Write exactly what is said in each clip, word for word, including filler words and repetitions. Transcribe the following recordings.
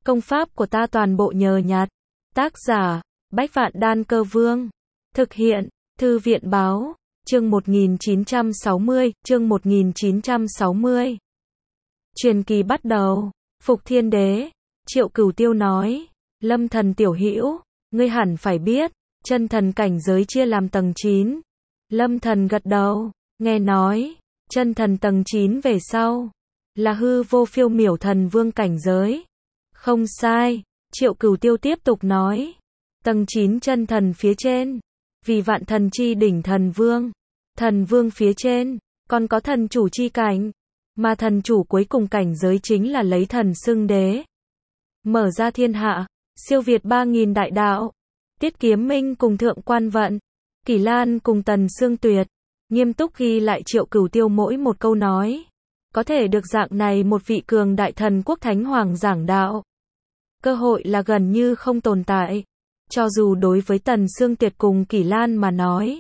Công pháp của ta toàn bộ nhờ nhặt. Tác giả, Bách Vạn Đan Cơ Vương. Thực hiện, Thư viện Báo. Chương một nghìn chín trăm sáu mươi, chương một nghìn chín trăm sáu mươi. Truyền kỳ bắt đầu. Phục Thiên Đế. Triệu Cửu Tiêu nói, Lâm Thần tiểu hữu, ngươi hẳn phải biết, chân thần cảnh giới chia làm tầng chín. Lâm Thần gật đầu, nghe nói, chân thần tầng chín về sau, là hư vô phiêu miểu thần vương cảnh giới. Không sai, Triệu Cửu Tiêu tiếp tục nói, tầng chín chân thần phía trên, vì vạn thần chi đỉnh thần vương. Thần vương phía trên, còn có thần chủ chi cảnh, mà thần chủ cuối cùng cảnh giới chính là lấy thần xưng đế. Mở ra thiên hạ, siêu việt ba nghìn đại đạo. Tiết Kiếm Minh cùng Thượng Quan Vận, Kỷ Lan cùng Tần Sương Tuyệt, nghiêm túc ghi lại Triệu Cửu Tiêu mỗi một câu nói. Có thể được dạng này một vị cường đại thần quốc thánh hoàng giảng đạo, cơ hội là gần như không tồn tại. Cho dù đối với Tần Sương Tuyệt cùng Kỷ Lan mà nói,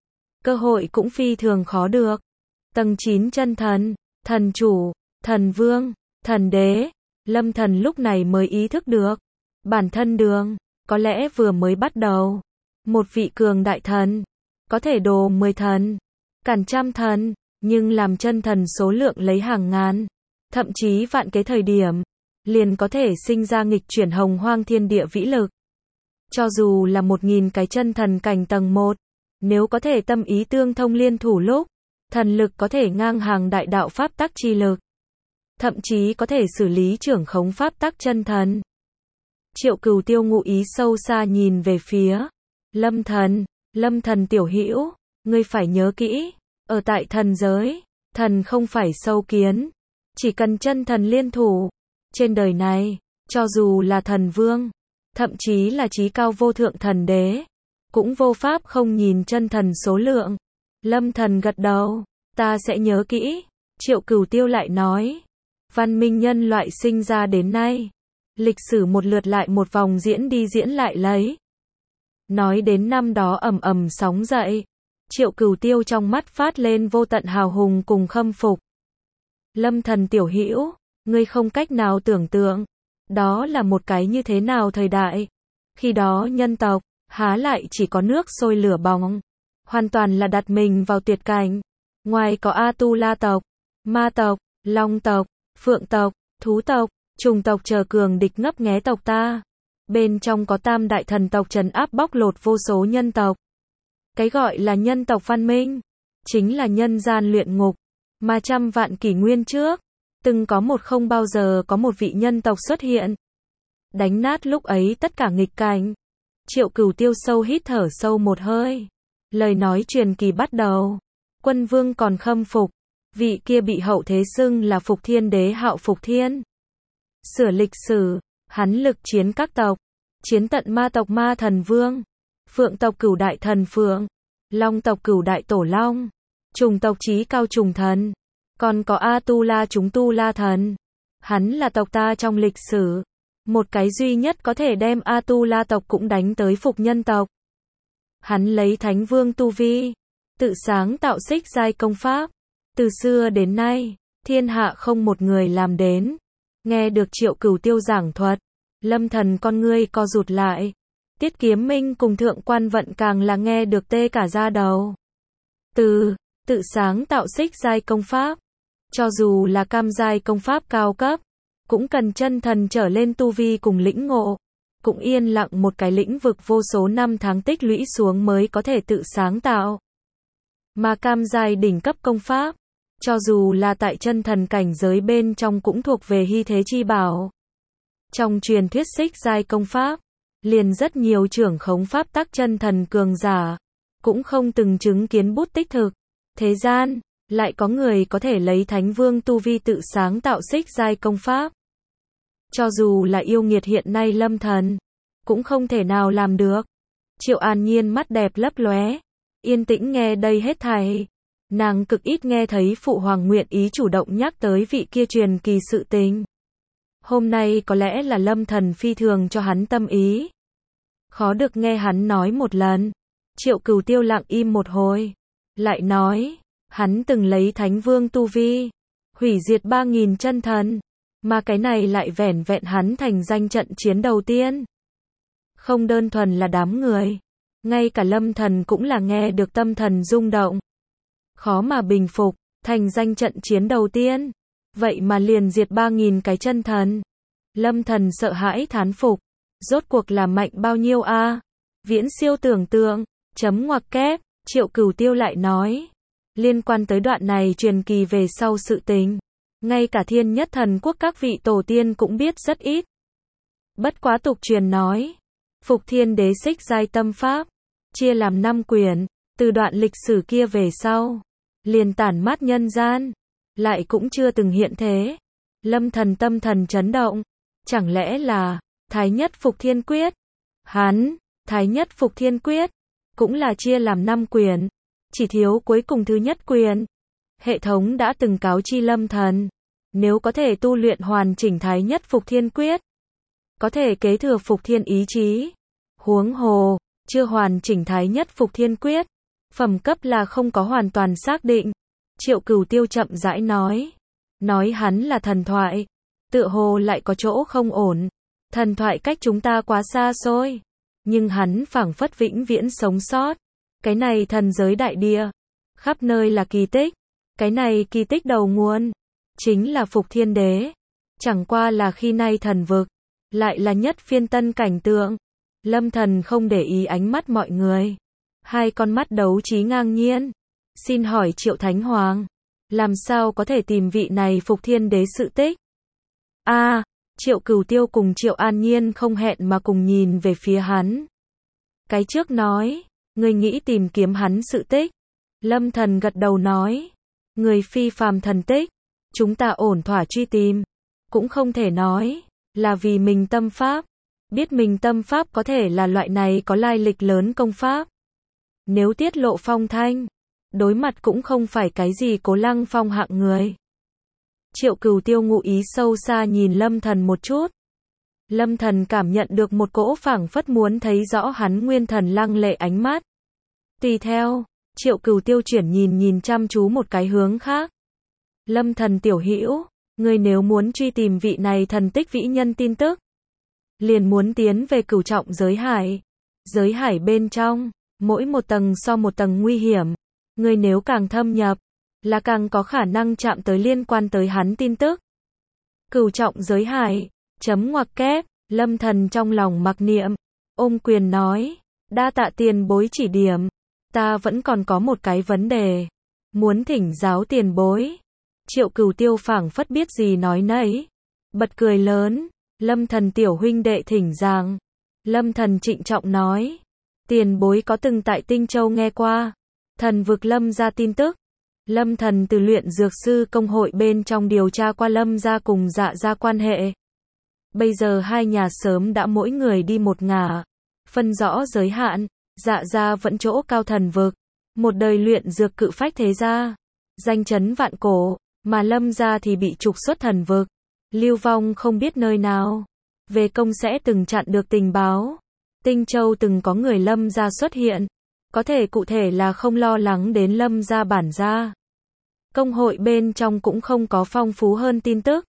cơ hội cũng phi thường khó được. Tầng chín chân thần, thần chủ, thần vương, thần đế, Lâm Thần lúc này mới ý thức được, bản thân đường, có lẽ vừa mới bắt đầu. Một vị cường đại thần, có thể đồ mười thần, cản trăm thần, nhưng làm chân thần số lượng lấy hàng ngàn, thậm chí vạn cái thời điểm, liền có thể sinh ra nghịch chuyển hồng hoang thiên địa vĩ lực. Cho dù là một nghìn cái chân thần cảnh tầng một, nếu có thể tâm ý tương thông liên thủ lúc, thần lực có thể ngang hàng đại đạo pháp tắc chi lực, thậm chí có thể xử lý trưởng khống pháp tắc chân thần. Triệu Cửu Tiêu ngụ ý sâu xa nhìn về phía Lâm Thần, Lâm Thần tiểu hữu, ngươi phải nhớ kỹ, ở tại thần giới, thần không phải sâu kiến, chỉ cần chân thần liên thủ, trên đời này, cho dù là thần vương, thậm chí là chí cao vô thượng thần đế, cũng vô pháp không nhìn chân thần số lượng. Lâm Thần gật đầu, ta sẽ nhớ kỹ. Triệu Cửu Tiêu lại nói, văn minh nhân loại sinh ra đến nay, lịch sử một lượt lại một vòng diễn đi diễn lại lấy. Nói đến năm đó ầm ầm sóng dậy, Triệu Cửu Tiêu trong mắt phát lên vô tận hào hùng cùng khâm phục. Lâm Thần tiểu hữu, ngươi không cách nào tưởng tượng, đó là một cái như thế nào thời đại. Khi đó nhân tộc, há lại chỉ có nước sôi lửa bỏng, hoàn toàn là đặt mình vào tuyệt cảnh. Ngoài có A-tu-la tộc, ma tộc, long tộc, phượng tộc, thú tộc, trùng tộc chờ cường địch ngấp nghé tộc ta. Bên trong có tam đại thần tộc trấn áp bóc lột vô số nhân tộc. Cái gọi là nhân tộc văn minh, chính là nhân gian luyện ngục, mà trăm vạn kỷ nguyên trước, từng có một không bao giờ có một vị nhân tộc xuất hiện, đánh nát lúc ấy tất cả nghịch cảnh. Triệu Cửu Tiêu sâu hít thở sâu một hơi, lời nói truyền kỳ bắt đầu. Quân vương còn khâm phục, vị kia bị hậu thế xưng là Phục Thiên Đế Hạo Phục Thiên. Sửa lịch sử, hắn lực chiến các tộc, chiến tận ma tộc ma thần vương, phượng tộc cửu đại thần phượng, long tộc cửu đại tổ long, trùng tộc chí cao trùng thần, còn có A-tu-la chúng tu la thần. Hắn là tộc ta trong lịch sử, một cái duy nhất có thể đem A-tu-la tộc cũng đánh tới phục nhân tộc. Hắn lấy thánh vương tu vi, tự sáng tạo xích giai công pháp, từ xưa đến nay, thiên hạ không một người làm đến. Nghe được Triệu Cửu Tiêu giảng thuật, Lâm Thần con ngươi co rụt lại. Tiết Kiếm Minh cùng Thượng Quan Vận càng là nghe được tê cả da đầu. Từ, tự sáng tạo xích giai công pháp, cho dù là cam giai công pháp cao cấp, cũng cần chân thần trở lên tu vi cùng lĩnh ngộ, cũng yên lặng một cái lĩnh vực vô số năm tháng tích lũy xuống mới có thể tự sáng tạo. Mà cam giai đỉnh cấp công pháp, cho dù là tại chân thần cảnh giới bên trong cũng thuộc về hy thế chi bảo. Trong truyền thuyết xích giai công pháp, liền rất nhiều trưởng khống pháp tắc chân thần cường giả, cũng không từng chứng kiến bút tích thực. Thế gian, lại có người có thể lấy thánh vương tu vi tự sáng tạo xích giai công pháp. Cho dù là yêu nghiệt hiện nay Lâm Thần, cũng không thể nào làm được. Triệu An Nhiên mắt đẹp lấp lóe, yên tĩnh nghe đây hết thảy. Nàng cực ít nghe thấy phụ hoàng nguyện ý chủ động nhắc tới vị kia truyền kỳ sự tình. Hôm nay có lẽ là Lâm Thần phi thường cho hắn tâm ý. Khó được nghe hắn nói một lần. Triệu Cửu Tiêu lặng im một hồi, lại nói, hắn từng lấy thánh vương tu vi, hủy diệt ba nghìn chân thần, Mà cái này lại vẻn vẹn hắn thành danh trận chiến đầu tiên. Không đơn thuần là đám người, ngay cả Lâm Thần cũng là nghe được tâm thần rung động. Khó mà bình phục, thành danh trận chiến đầu tiên. Vậy mà liền diệt ba nghìn cái chân thần. Lâm Thần sợ hãi thán phục. Rốt cuộc là mạnh bao nhiêu a? Viễn siêu tưởng tượng. Chấm ngoặc kép, Triệu Cửu Tiêu lại nói. Liên quan tới đoạn này truyền kỳ về sau sự tình. Ngay cả Thiên Nhất Thần Quốc các vị tổ tiên cũng biết rất ít. Bất quá tục truyền nói. Phục Thiên Đế xích giai tâm pháp. Chia làm năm quyển. Từ đoạn lịch sử kia về sau. Liền tản mát nhân gian. Lại cũng chưa từng hiện thế. Lâm Thần tâm thần chấn động. Chẳng lẽ là Thái Nhất Phục Thiên Quyết? Hắn, Thái Nhất Phục Thiên Quyết, cũng là chia làm năm quyển. Chỉ thiếu cuối cùng thứ nhất quyển. Hệ thống đã từng cáo chi Lâm Thần. Nếu có thể tu luyện hoàn chỉnh Thái Nhất Phục Thiên Quyết, có thể kế thừa Phục Thiên ý chí. Huống hồ, chưa hoàn chỉnh Thái Nhất Phục Thiên Quyết, phẩm cấp là không có hoàn toàn xác định. Triệu Cửu Tiêu chậm rãi nói. Nói hắn là thần thoại. Tựa hồ lại có chỗ không ổn. Thần thoại cách chúng ta quá xa xôi. Nhưng hắn phảng phất vĩnh viễn sống sót. Cái này thần giới đại địa. Khắp nơi là kỳ tích. Cái này kỳ tích đầu nguồn. Chính là Phục Thiên Đế. Chẳng qua là khi nay thần vực. Lại là nhất phiên tân cảnh tượng. Lâm Thần không để ý ánh mắt mọi người. Hai con mắt đấu trí ngang nhiên. Xin hỏi Triệu Thánh Hoàng. Làm sao có thể tìm vị này Phục Thiên Đế sự tích? A, à, Triệu Cửu Tiêu cùng Triệu An Nhiên không hẹn mà cùng nhìn về phía hắn. Cái trước nói, người nghĩ tìm kiếm hắn sự tích. Lâm Thần gật đầu nói, người phi phàm thần tích, chúng ta ổn thỏa truy tìm. Cũng không thể nói, là vì mình tâm pháp. Biết mình tâm pháp có thể là loại này có lai lịch lớn công pháp. Nếu tiết lộ phong thanh, đối mặt cũng không phải cái gì Cố Lăng Phong hạng người. Triệu Cửu Tiêu ngụ ý sâu xa nhìn Lâm Thần một chút. Lâm Thần cảm nhận được một cỗ phảng phất muốn thấy rõ hắn nguyên thần lăng lệ ánh mắt. Tùy theo, Triệu Cửu Tiêu chuyển nhìn nhìn chăm chú một cái hướng khác. Lâm Thần tiểu hữu, ngươi nếu muốn truy tìm vị này thần tích vĩ nhân tin tức, liền muốn tiến về cửu trọng giới hải. Giới hải bên trong, mỗi một tầng so một tầng nguy hiểm. Ngươi nếu càng thâm nhập, là càng có khả năng chạm tới liên quan tới hắn tin tức. Cửu trọng giới hải, chấm ngoặc kép, Lâm Thần trong lòng mặc niệm, ôm quyền nói, đa tạ tiền bối chỉ điểm, ta vẫn còn có một cái vấn đề, muốn thỉnh giáo tiền bối. Triệu Cửu Tiêu phảng phất biết gì nói nấy, bật cười lớn, Lâm Thần tiểu huynh đệ thỉnh giảng. Lâm Thần trịnh trọng nói, tiền bối có từng tại Tinh Châu nghe qua thần vực Lâm gia tin tức. Lâm Thần từ luyện dược sư công hội bên trong điều tra qua Lâm gia cùng Dạ gia quan hệ. Bây giờ hai nhà sớm đã mỗi người đi một ngả, phân rõ giới hạn. Dạ gia vẫn chỗ cao thần vực, một đời luyện dược cự phách thế gia, danh chấn vạn cổ, mà Lâm gia thì bị trục xuất thần vực, lưu vong không biết nơi nào. Về công sẽ từng chặn được tình báo, Tinh Châu từng có người Lâm gia xuất hiện, có thể cụ thể là không lo lắng đến Lâm gia bản gia. Công hội bên trong cũng không có phong phú hơn tin tức.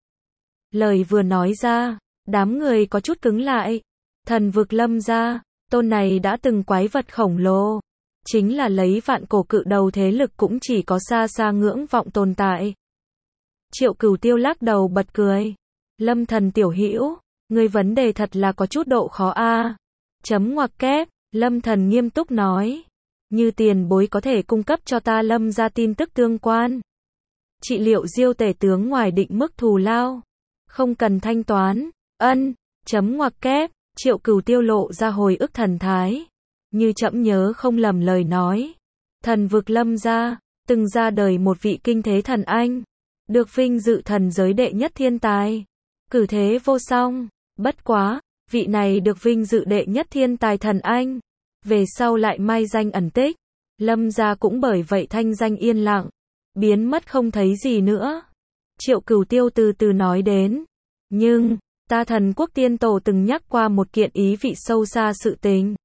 Lời vừa nói ra, đám người có chút cứng lại. Thần vực Lâm gia, tôn này đã từng quái vật khổng lồ, chính là lấy vạn cổ cự đầu thế lực cũng chỉ có xa xa ngưỡng vọng tồn tại. Triệu Cửu Tiêu lắc đầu bật cười. Lâm Thần tiểu hữu, ngươi vấn đề thật là có chút độ khó a. Chấm ngoặc kép, Lâm Thần nghiêm túc nói, như tiền bối có thể cung cấp cho ta Lâm gia tin tức tương quan. Trị liệu Diêu tể tướng ngoài định mức thù lao, không cần thanh toán. Ân, chấm ngoặc kép, Triệu Cửu Tiêu lộ ra hồi ức thần thái, như trẫm nhớ không lầm lời nói. Thần vực Lâm gia, từng ra đời một vị kinh thế thần anh, được vinh dự thần giới đệ nhất thiên tài, cử thế vô song. Bất quá, vị này được vinh dự đệ nhất thiên tài thần anh, về sau lại mai danh ẩn tích. Lâm gia cũng bởi vậy thanh danh yên lặng, biến mất không thấy gì nữa. Triệu Cửu Tiêu từ từ nói đến, nhưng ta Thần Quốc tiên tổ từng nhắc qua một kiện ý vị sâu xa sự tình.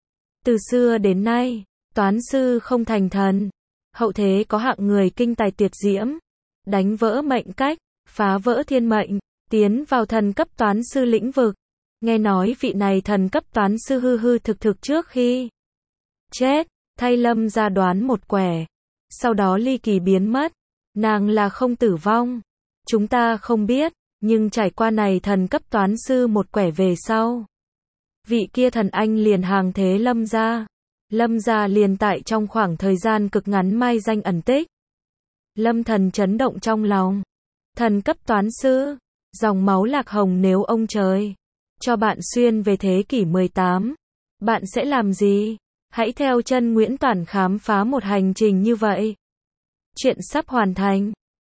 Từ xưa đến nay, toán sư không thành thần, hậu thế có hạng người kinh tài tuyệt diễm, đánh vỡ mệnh cách, phá vỡ thiên mệnh, tiến vào thần cấp toán sư lĩnh vực. Nghe nói vị này thần cấp toán sư hư hư thực thực trước khi chết, thay Lâm gia đoán một quẻ. Sau đó ly kỳ biến mất. Nàng là không tử vong. Chúng ta không biết, nhưng trải qua này thần cấp toán sư một quẻ về sau. Vị kia thần anh liền hàng thế Lâm gia. Lâm gia liền tại trong khoảng thời gian cực ngắn mai danh ẩn tích. Lâm thần chấn động trong lòng. Thần cấp toán sư, dòng máu lạc hồng, nếu ông trời cho bạn xuyên về thế kỷ mười tám, bạn sẽ làm gì? Hãy theo chân Nguyễn Toản khám phá một hành trình như vậy. Chuyện sắp hoàn thành.